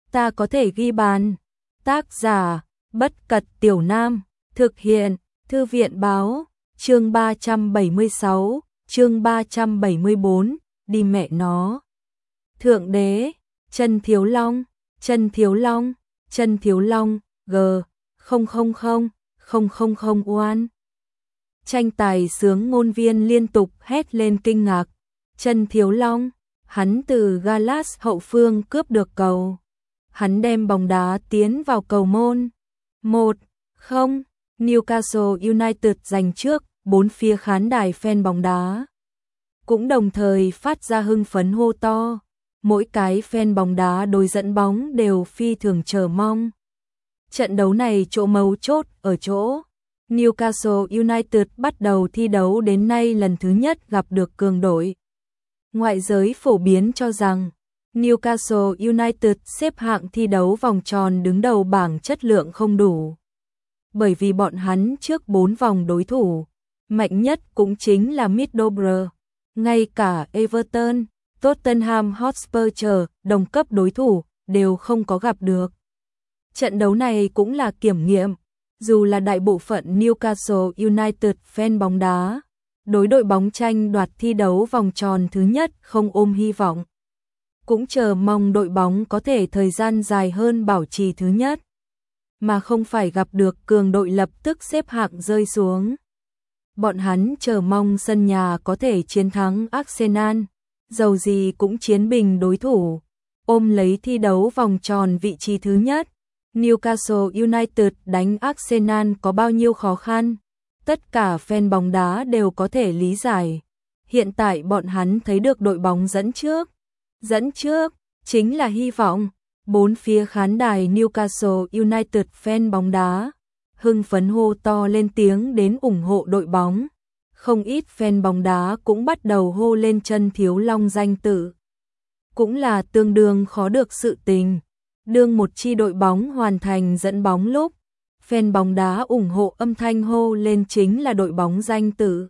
ta có thể ghi bàn. Tác giả, Bất Cật Tiểu Nam, thực hiện, Thư viện Báo, chương 376, chương 374, đi mẹ nó. Thượng đế, Chân Thiếu Long, Chân Thiếu Long, Chân Thiếu Long, G000001. Tranh tài sướng ngôn viên liên tục hét lên kinh ngạc. Chân Thiếu Long, hắn từ Gallas hậu phương cướp được cầu. Hắn đem bóng đá tiến vào cầu môn. 1-0, Newcastle United giành trước, bốn phía khán đài fan bóng đá cũng đồng thời phát ra hưng phấn hô to. Mỗi cái fan bóng đá đối dẫn bóng đều phi thường chờ mong. Trận đấu này chỗ mấu chốt ở chỗ Newcastle United bắt đầu thi đấu đến nay lần thứ nhất gặp được cường đội. Ngoại giới phổ biến cho rằng Newcastle United xếp hạng thi đấu vòng tròn đứng đầu bảng chất lượng không đủ. Bởi vì bọn hắn trước 4 vòng đối thủ, mạnh nhất cũng chính là Middlesbrough, ngay cả Everton, Tottenham Hotspur chờ đồng cấp đối thủ đều không có gặp được. Trận đấu này cũng là kiểm nghiệm, dù là đại bộ phận Newcastle United fan bóng đá, đối đội bóng tranh đoạt thi đấu vòng tròn thứ nhất không ôm hy vọng. Cũng chờ mong đội bóng có thể thời gian dài hơn bảo trì thứ nhất, mà không phải gặp được cường đội lập tức xếp hạng rơi xuống. Bọn hắn chờ mong sân nhà có thể chiến thắng Arsenal, dầu gì cũng chiến bình đối thủ, ôm lấy thi đấu vòng tròn vị trí thứ nhất. Newcastle United đánh Arsenal có bao nhiêu khó khăn, tất cả fan bóng đá đều có thể lý giải. Hiện tại bọn hắn thấy được đội bóng dẫn trước chính là hy vọng. Bốn phía khán đài Newcastle United fan bóng đá hưng phấn hô to lên tiếng đến ủng hộ đội bóng. Không ít fan bóng đá cũng bắt đầu hô lên Chân Thiếu Long danh tự. Cũng là tương đương khó được sự tình. Đương một chi đội bóng hoàn thành dẫn bóng lúc, fan bóng đá ủng hộ âm thanh hô lên chính là đội bóng danh tự.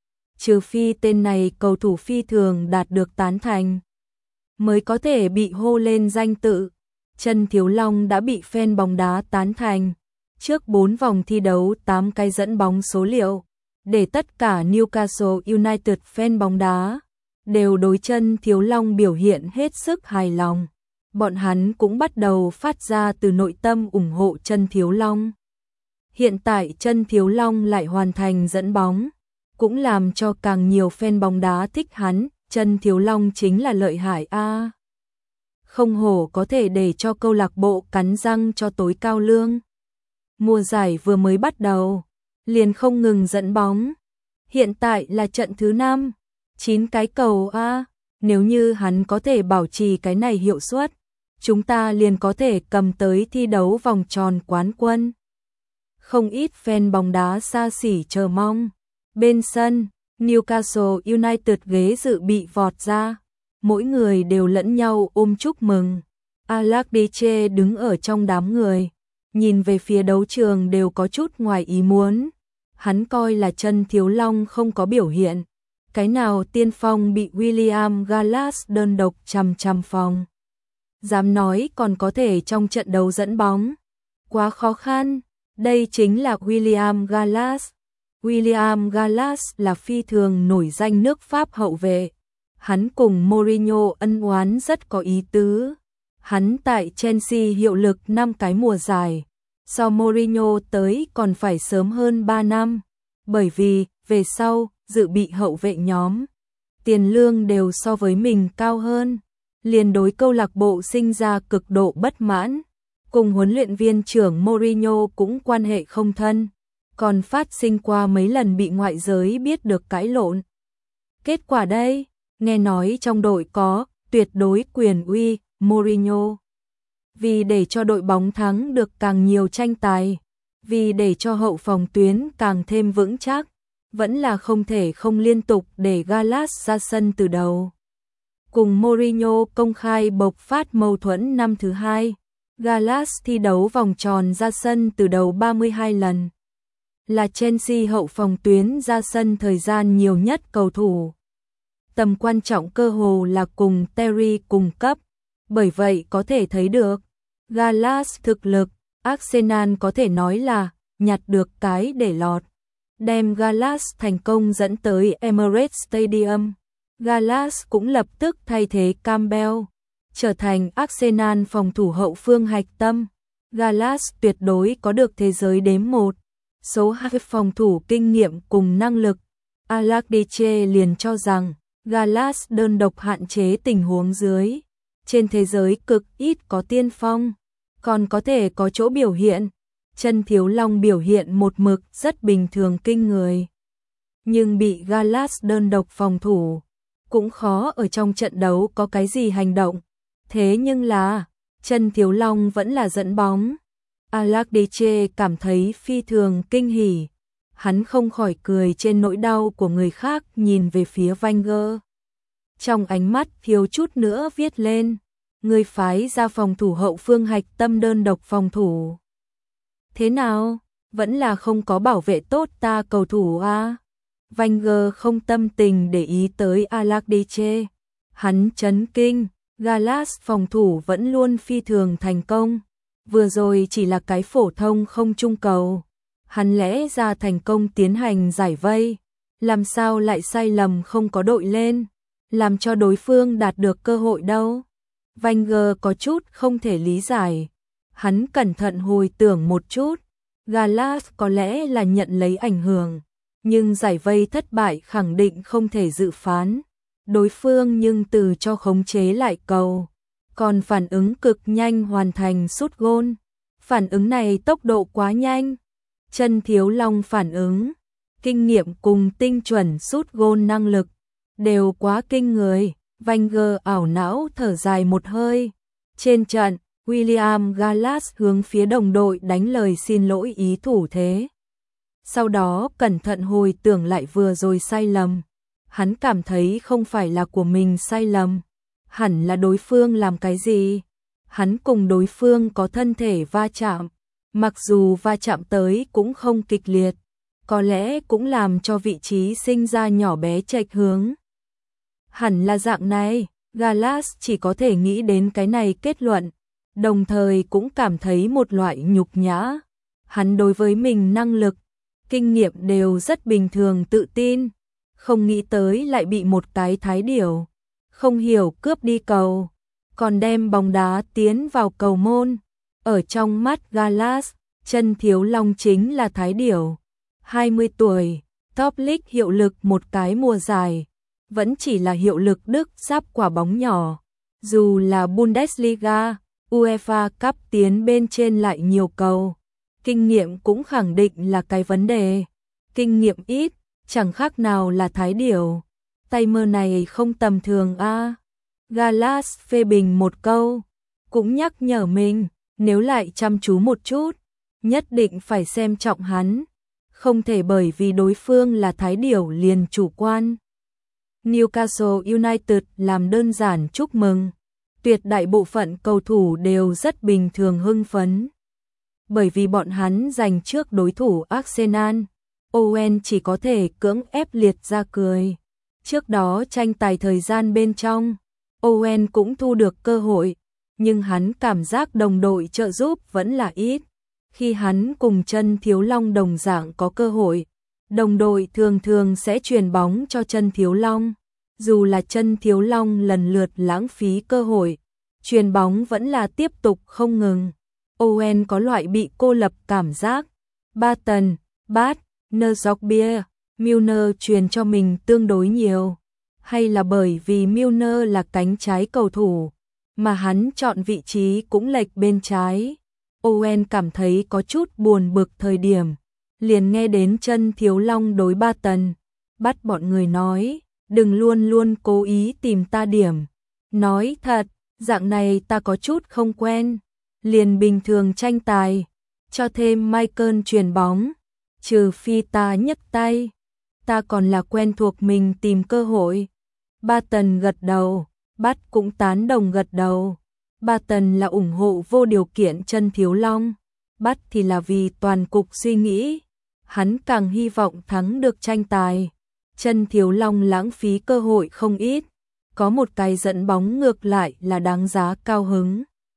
Trừ phi tên này cầu thủ phi thường đạt được tán thành, mới có thể bị hô lên danh tự. Chân Thiếu Long đã bị fan bóng đá tán thành. Trước 4 vòng thi đấu 8 cái dẫn bóng số liệu, để tất cả Newcastle United fan bóng đá đều đối Chân Thiếu Long biểu hiện hết sức hài lòng. Bọn hắn cũng bắt đầu phát ra từ nội tâm ủng hộ Chân Thiếu Long. Hiện tại Chân Thiếu Long lại hoàn thành dẫn bóng, cũng làm cho càng nhiều fan bóng đá thích hắn. Chân Thiếu Long chính là lợi hại a. Không hổ có thể để cho câu lạc bộ cắn răng cho tối cao lương. Mùa giải vừa mới bắt đầu, liền không ngừng dẫn bóng. Hiện tại là trận thứ 5, 9 cái cầu a. Nếu như hắn có thể bảo trì cái này hiệu suất, chúng ta liền có thể cầm tới thi đấu vòng tròn quán quân. Không ít fan bóng đá xa xỉ chờ mong. Bên sân, Newcastle United ghế dự bị vọt ra, mỗi người đều lẫn nhau ôm chúc mừng. Allardyce đứng ở trong đám người, nhìn về phía đấu trường đều có chút ngoài ý muốn. Hắn coi là Chân Thiếu Long không có biểu hiện, cái nào tiên phong bị William Gallas đơn độc chằm phòng. Dám nói còn có thể trong trận đấu dẫn bóng, quá khó khăn. Đây chính là William Gallas. William Gallas là phi thường nổi danh nước Pháp hậu vệ. Hắn cùng Mourinho ân oán rất có ý tứ. Hắn tại Chelsea hiệu lực 5 cái mùa giải, so Mourinho tới còn phải sớm hơn 3 năm. Bởi vì, về sau, dự bị hậu vệ nhóm, tiền lương đều so với mình cao hơn. Liền đối câu lạc bộ sinh ra cực độ bất mãn. Cùng huấn luyện viên trưởng Mourinho cũng quan hệ không thân, còn phát sinh qua mấy lần bị ngoại giới biết được cãi lộn. Kết quả đây, nghe nói trong đội có tuyệt đối quyền uy Mourinho. Vì để cho đội bóng thắng được càng nhiều tranh tài, vì để cho hậu phòng tuyến càng thêm vững chắc, vẫn là không thể không liên tục để Gallas ra sân từ đầu. Cùng Mourinho công khai bộc phát mâu thuẫn năm thứ 2, Gallas thi đấu vòng tròn ra sân từ đầu 32 lần. Là Chelsea hậu phòng tuyến ra sân thời gian nhiều nhất cầu thủ. Tầm quan trọng cơ hồ là cùng Terry cùng cấp, bởi vậy có thể thấy được, Gallas thực lực, Arsenal có thể nói là nhặt được cái để lọt. Đem Gallas thành công dẫn tới Emirates Stadium. Gallas cũng lập tức thay thế Campbell, trở thành Arsenal phòng thủ hậu phương hạch tâm. Gallas tuyệt đối có được thế giới đếm 1, số 2 phòng thủ kinh nghiệm cùng năng lực. Allardyce liền cho rằng Gallas đơn độc hạn chế tình huống dưới. Trên thế giới cực ít có tiên phong, còn có thể có chỗ biểu hiện. Chân Thiếu Long biểu hiện một mực rất bình thường kinh người. Nhưng bị Gallas đơn độc phòng thủ, cũng khó ở trong trận đấu có cái gì hành động. Thế nhưng là, Chân Thiếu Long vẫn là dẫn bóng. Allardyce cảm thấy phi thường kinh hỉ. Hắn không khỏi cười trên nỗi đau của người khác nhìn về phía Wenger. Trong ánh mắt thiếu chút nữa viết lên, người phái ra phòng thủ hậu phương hạch tâm đơn độc phòng thủ. Thế nào, vẫn là không có bảo vệ tốt ta cầu thủ à? Wenger không tâm tình để ý tới Allardyce. Hắn chấn kinh, Gallas phòng thủ vẫn luôn phi thường thành công. Vừa rồi chỉ là cái phổ thông không trung cầu. Hắn lẽ ra thành công tiến hành giải vây. Làm sao lại sai lầm không có đội lên, làm cho đối phương đạt được cơ hội đâu. Wenger có chút không thể lý giải. Hắn cẩn thận hồi tưởng một chút. Gallas có lẽ là nhận lấy ảnh hưởng, nhưng giải vây thất bại khẳng định không thể dự phán. Đối phương nhưng từ cho khống chế lại cầu, còn phản ứng cực nhanh hoàn thành sút gôn. Phản ứng này tốc độ quá nhanh. Chân Thiếu Long phản ứng, kinh nghiệm cùng tinh chuẩn sút gôn năng lực đều quá kinh người. Wenger ảo não thở dài một hơi. Trên trận, William Gallas hướng phía đồng đội đánh lời xin lỗi ý thủ thế. Sau đó cẩn thận hồi tưởng lại vừa rồi sai lầm. Hắn cảm thấy không phải là của mình sai lầm, hẳn là đối phương làm cái gì. Hắn cùng đối phương có thân thể va chạm, mặc dù va chạm tới cũng không kịch liệt, có lẽ cũng làm cho vị trí sinh ra nhỏ bé chệch hướng. Hẳn là dạng này, Gallas chỉ có thể nghĩ đến cái này kết luận, đồng thời cũng cảm thấy một loại nhục nhã. Hắn đối với mình năng lực, kinh nghiệm đều rất bình thường tự tin, không nghĩ tới lại bị một cái thái điểu không hiểu cướp đi cầu, còn đem bóng đá tiến vào cầu môn. Ở trong mắt Gallas, Chân Thiếu Long chính là thái điểu. 20 tuổi, top league hiệu lực một cái mùa giải, vẫn chỉ là hiệu lực Đức giáp quả bóng nhỏ. Dù là Bundesliga, UEFA Cup tiến bên trên lại nhiều cầu, kinh nghiệm cũng khẳng định là cái vấn đề. Kinh nghiệm ít, chẳng khác nào là thái điểu. Tay mơ này không tầm thường a. Gallas phê bình một câu, cũng nhắc nhở mình, nếu lại chăm chú một chút, nhất định phải xem trọng hắn, không thể bởi vì đối phương là thái điểu liền chủ quan. Newcastle United làm đơn giản chúc mừng, tuyệt đại bộ phận cầu thủ đều rất bình thường hưng phấn. Bởi vì bọn hắn giành trước đối thủ Arsenal, Owen chỉ có thể cưỡng ép liệt ra cười. Trước đó tranh tài thời gian bên trong, Owen cũng thu được cơ hội, nhưng hắn cảm giác đồng đội trợ giúp vẫn là ít. Khi hắn cùng Chân Thiếu Long đồng dạng có cơ hội, đồng đội thường thường sẽ truyền bóng cho Chân Thiếu Long. Dù là Chân Thiếu Long lần lượt lãng phí cơ hội, truyền bóng vẫn là tiếp tục không ngừng. Owen có loại bị cô lập cảm giác. Barton, Bart, Nerzokbia, Milner truyền cho mình tương đối nhiều. Hay là bởi vì Milner là cánh trái cầu thủ, mà hắn chọn vị trí cũng lệch bên trái. Owen cảm thấy có chút buồn bực thời điểm, liền nghe đến Chân Thiếu Long đối Barton, bắt bọn người nói, đừng luôn luôn cố ý tìm ta điểm. Nói thật, dạng này ta có chút không quen. Liền bình thường tranh tài, cho thêm Michael truyền bóng, trừ phi ta nhấc tay, ta còn là quen thuộc mình tìm cơ hội. Barton gật đầu, Bart cũng tán đồng gật đầu. Barton là ủng hộ vô điều kiện Chân Thiếu Long, Bart thì là vì toàn cục suy nghĩ. Hắn càng hy vọng thắng được tranh tài. Chân Thiếu Long lãng phí cơ hội không ít, có một cái dẫn bóng ngược lại là đáng giá cao hứng.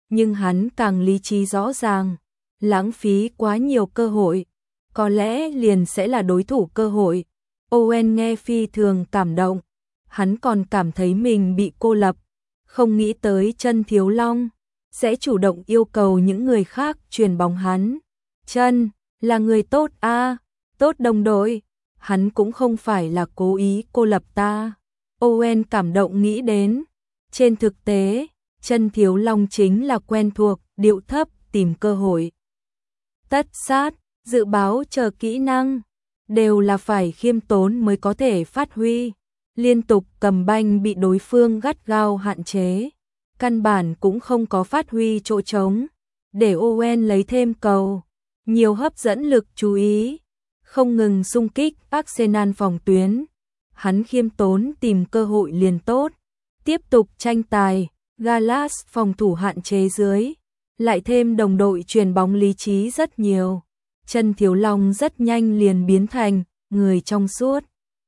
nhưng hắn càng lý trí rõ ràng, lãng phí quá nhiều cơ hội, có lẽ liền sẽ là đối thủ cơ hội. Owen nghe phi thường cảm động, hắn còn cảm thấy mình bị cô lập, không nghĩ tới Chân Thiếu Long sẽ chủ động yêu cầu những người khác chuyền bóng hắn. Chân là người tốt a, tốt đồng đội, hắn cũng không phải là cố ý cô lập ta. Owen cảm động nghĩ đến, trên thực tế, Chân Thiếu Long chính là quen thuộc, điệu thấp, tìm cơ hội. Tất sát, dự báo chờ kỹ năng, đều là phải khiêm tốn mới có thể phát huy. Liên tục cầm banh bị đối phương gắt gao hạn chế, căn bản cũng không có phát huy chỗ trống, để Owen lấy thêm cầu, nhiều hấp dẫn lực chú ý, không ngừng xung kích Arsenal phòng tuyến. Hắn khiêm tốn tìm cơ hội liền tốt, tiếp tục tranh tài, Gallas phòng thủ hạn chế dưới, lại thêm đồng đội chuyền bóng lý trí rất nhiều. Chân Thiếu Long rất nhanh liền biến thành người trong suốt.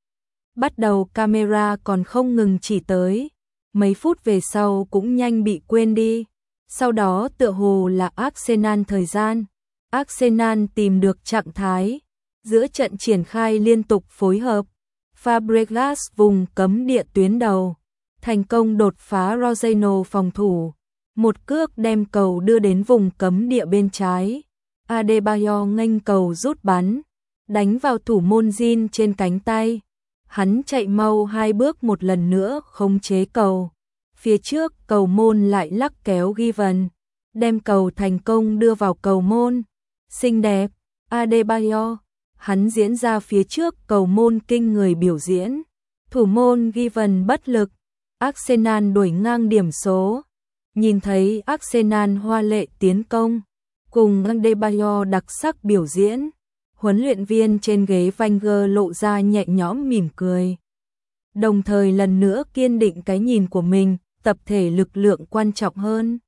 Bắt đầu camera còn không ngừng chỉ tới, mấy phút về sau cũng nhanh bị quên đi. Sau đó tựa hồ là Arsenal thời gian, Arsenal tìm được trạng thái, giữa trận triển khai liên tục phối hợp. Fabregas vùng cấm địa tuyến đầu, thành công đột phá Roseno phòng thủ, một cước đem cầu đưa đến vùng cấm địa bên trái. Adebayor nghênh cầu rút bắn, đánh vào thủ môn Jin trên cánh tay. Hắn chạy mau 2 bước một lần nữa khống chế cầu. Phía trước cầu môn lại lắc kéo Given, đem cầu thành công đưa vào cầu môn. Xinh đẹp, Adebayor, hắn diễn ra phía trước cầu môn kinh người biểu diễn. Thủ môn Given bất lực, Arsenal đuổi ngang điểm số. Nhìn thấy Arsenal hoa lệ tiến công, cùng Adebayor đặc sắc biểu diễn, huấn luyện viên trên ghế Wenger lộ ra nhẹ nhõm mỉm cười. Đồng thời lần nữa kiên định cái nhìn của mình, tập thể lực lượng quan trọng hơn.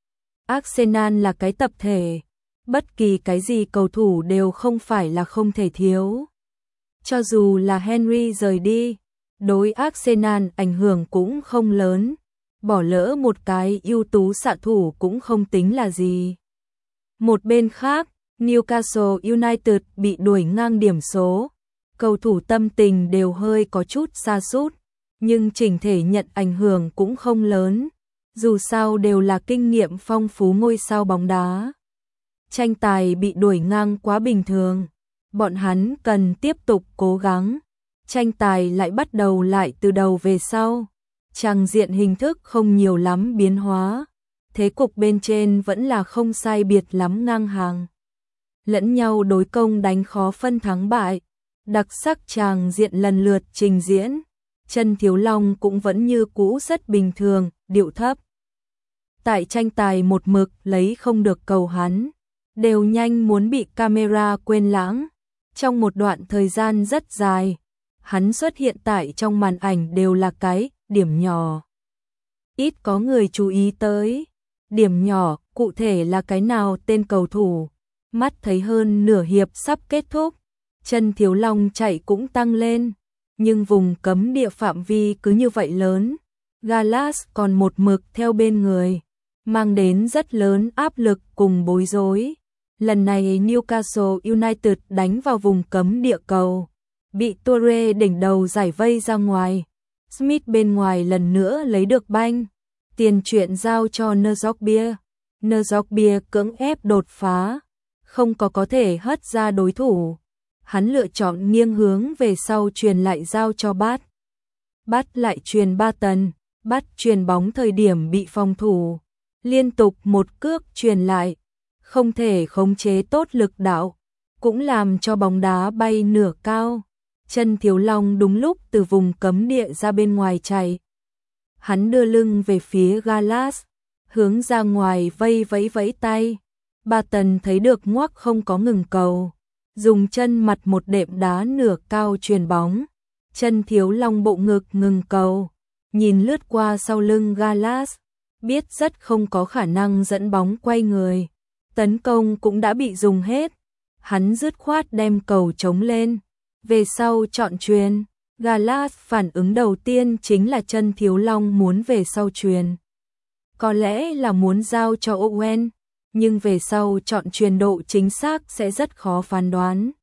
Arsenal là cái tập thể, bất kỳ cái gì cầu thủ đều không phải là không thể thiếu. Cho dù là Henry rời đi, đối Arsenal ảnh hưởng cũng không lớn, bỏ lỡ một cái ưu tú xạ thủ cũng không tính là gì. Một bên khác, Newcastle United bị đuổi ngang điểm số, cầu thủ tâm tình đều hơi có chút sa sút, nhưng chỉnh thể nhận ảnh hưởng cũng không lớn, dù sao đều là kinh nghiệm phong phú ngôi sao bóng đá. Tranh tài bị đuổi ngang quá bình thường, bọn hắn cần tiếp tục cố gắng, tranh tài lại bắt đầu lại từ đầu về sau, tràng diện hình thức không nhiều lắm biến hóa, thế cục bên trên vẫn là không sai biệt lắm ngang hàng. Lẫn nhau đối công đánh khó phân thắng bại, đặc sắc tràng diện lần lượt trình diễn, Chân Thiếu Long cũng vẫn như cũ rất bình thường, điệu thấp. Tại tranh tài một mực lấy không được cầu hắn, đều nhanh muốn bị camera quên lãng. Trong một đoạn thời gian rất dài, hắn xuất hiện tại trong màn ảnh đều là cái điểm nhỏ. Ít có người chú ý tới, điểm nhỏ cụ thể là cái nào tên cầu thủ. Mắt thấy hơn nửa hiệp sắp kết thúc, Chân Thiếu Long chạy cũng tăng lên, nhưng vùng cấm địa phạm vi cứ như vậy lớn, Gallas còn một mực theo bên người, mang đến rất lớn áp lực cùng bối rối. Lần này Newcastle United đánh vào vùng cấm địa cầu, bị Toure đỉnh đầu giải vây ra ngoài, Smith bên ngoài lần nữa lấy được banh, tiền chuyện giao cho Nzogbia. Nzogbia cưỡng ép đột phá, không có thể hất ra đối thủ. Hắn lựa chọn nghiêng hướng về sau truyền lại giao cho Bát. Bát lại truyền Barton, Bát truyền bóng thời điểm bị phòng thủ, liên tục một cước truyền lại, không thể khống chế tốt lực đạo, cũng làm cho bóng đá bay nửa cao. Chân Thiếu Long đúng lúc từ vùng cấm địa ra bên ngoài chạy. Hắn đưa lưng về phía Gallas, hướng ra ngoài vây vẫy tay. Barton thấy được ngoắc không có ngừng cầu, dùng chân mặt một đệm đá nửa cao truyền bóng. Chân Thiếu Long bộ ngực ngừng cầu, nhìn lướt qua sau lưng Gallas, biết rất không có khả năng dẫn bóng quay người. Tấn công cũng đã bị dùng hết, hắn dứt khoát đem cầu chống lên, về sau chọn chuyền. Gallas phản ứng đầu tiên chính là Chân Thiếu Long muốn về sau chuyền. có lẽ là muốn giao cho Owen, nhưng về sau chọn truyền độ chính xác sẽ rất khó phán đoán.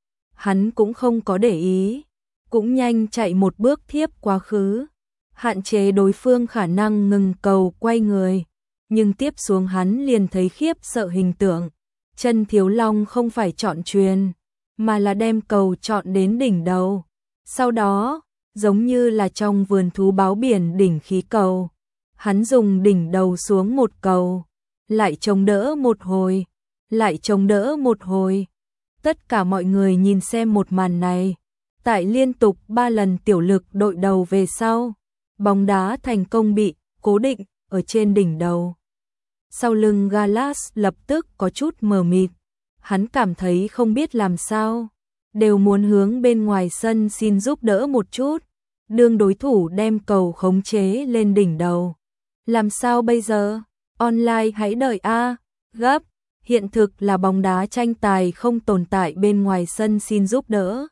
Hắn cũng không có để ý, cũng nhanh chạy một bước thiếp quá khứ, hạn chế đối phương khả năng ngừng cầu quay người, nhưng tiếp xuống hắn liền thấy khiếp sợ hình tượng. Chân Thiếu Long không phải chọn truyền, mà là đem cầu chọn đến đỉnh đầu. Sau đó, giống như là trong vườn thú báo biển đỉnh khí cầu, hắn dùng đỉnh đầu xuống một cầu, lại chống đỡ một hồi, lại chống đỡ một hồi. Tất cả mọi người nhìn xem một màn này, tại liên tục 3 lần tiểu lực đội đầu về sau, bóng đá thành công bị cố định ở trên đỉnh đầu. Sau lưng Gallas lập tức có chút mờ mịt, hắn cảm thấy không biết làm sao, đều muốn hướng bên ngoài sân xin giúp đỡ một chút, đương đối thủ đem cầu khống chế lên đỉnh đầu. Làm sao bây giờ? Online hãy đợi a, gấp, hiện thực là bóng đá tranh tài không tồn tại bên ngoài sân xin giúp đỡ.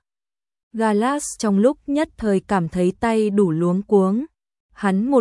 Gallas trong lúc nhất thời cảm thấy tay đủ luống cuống, hắn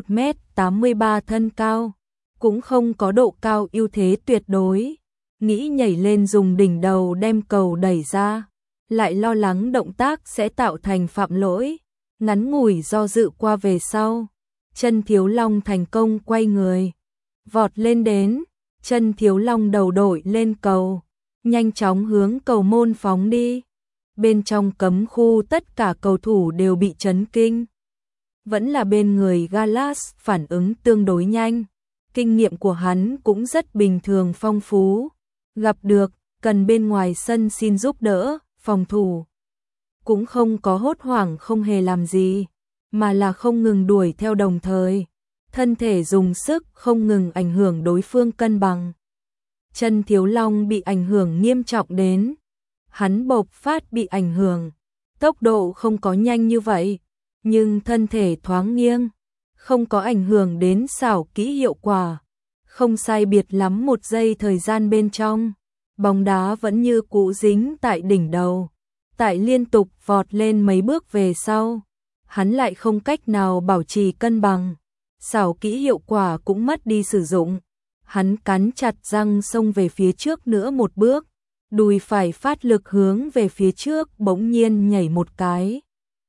1m83 thân cao, cũng không có độ cao ưu thế tuyệt đối, nghĩ nhảy lên dùng đỉnh đầu đem cầu đẩy ra, lại lo lắng động tác sẽ tạo thành phạm lỗi, ngắn ngủi do dự qua về sau. Chân Thiếu Long thành công quay người, vọt lên đến, Chân Thiếu Long đầu đội lên cầu, nhanh chóng hướng cầu môn phóng đi. Bên trong cấm khu tất cả cầu thủ đều bị chấn kinh. Vẫn là bên người Gallas phản ứng tương đối nhanh, kinh nghiệm của hắn cũng rất bình thường phong phú. Gặp được, cần bên ngoài sân xin giúp đỡ, phòng thủ cũng không có hốt hoảng không hề làm gì, mà là không ngừng đuổi theo đồng thời, thân thể dùng sức không ngừng ảnh hưởng đối phương cân bằng. Chân Thiếu Long bị ảnh hưởng nghiêm trọng đến, hắn bộc phát bị ảnh hưởng, tốc độ không có nhanh như vậy, nhưng thân thể thoáng nghiêng, không có ảnh hưởng đến xảo kỹ hiệu quả, không sai biệt lắm 1 giây thời gian bên trong, bóng đá vẫn như cũ dính tại đỉnh đầu, tại liên tục vọt lên mấy bước về sau, hắn lại không cách nào bảo trì cân bằng, xảo kỹ hiệu quả cũng mất đi sử dụng, hắn cắn chặt răng xông về phía trước nữa một bước, đùi phải phát lực hướng về phía trước bỗng nhiên nhảy một cái.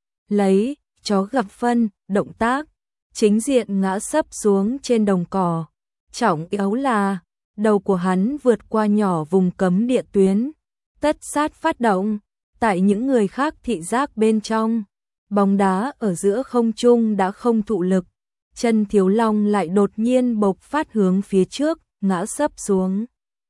Lấy, chó gặp phân, động tác, chính diện ngã sấp xuống trên đồng cỏ, trọng yếu là, đầu của hắn vượt qua nhỏ vùng cấm địa tuyến, tất sát phát động, tại những người khác thị giác bên trong, bóng đá ở giữa không trung đã không thụ lực, Chân Thiếu Long lại đột nhiên bộc phát hướng phía trước, ngã sấp xuống.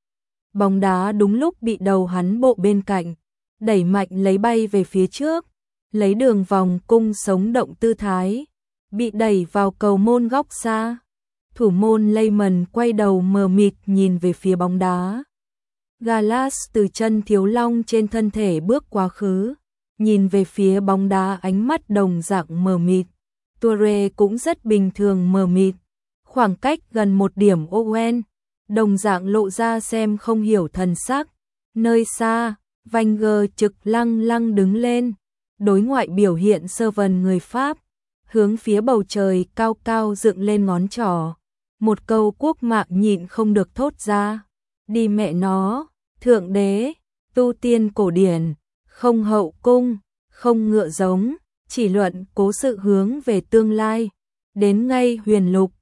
Bóng đá đúng lúc bị đầu hắn bộ bên cạnh, đẩy mạnh lấy bay về phía trước, lấy đường vòng cung sống động tư thái, bị đẩy vào cầu môn góc xa. Thủ môn Lehmann quay đầu mờ mịt nhìn về phía bóng đá. Gallas từ Chân Thiếu Long trên thân thể bước quá khứ, nhìn về phía bóng đá ánh mắt đồng dạng mờ mịt. Toure cũng rất bình thường mờ mịt, khoảng cách gần 1 điểm Owen, đồng dạng lộ ra xem không hiểu thần sắc. Nơi xa, Wenger trực lăng lăng đứng lên, đối ngoại biểu hiện sơ vần người Pháp, hướng phía bầu trời cao cao dựng lên ngón trỏ. Một câu quốc mạng nhịn không được thốt ra. Đi mẹ nó, thượng đế, tu tiên cổ điển, không hậu cung, không ngựa giống, chỉ luận cố sự hướng về tương lai. Đến ngay huyền lục,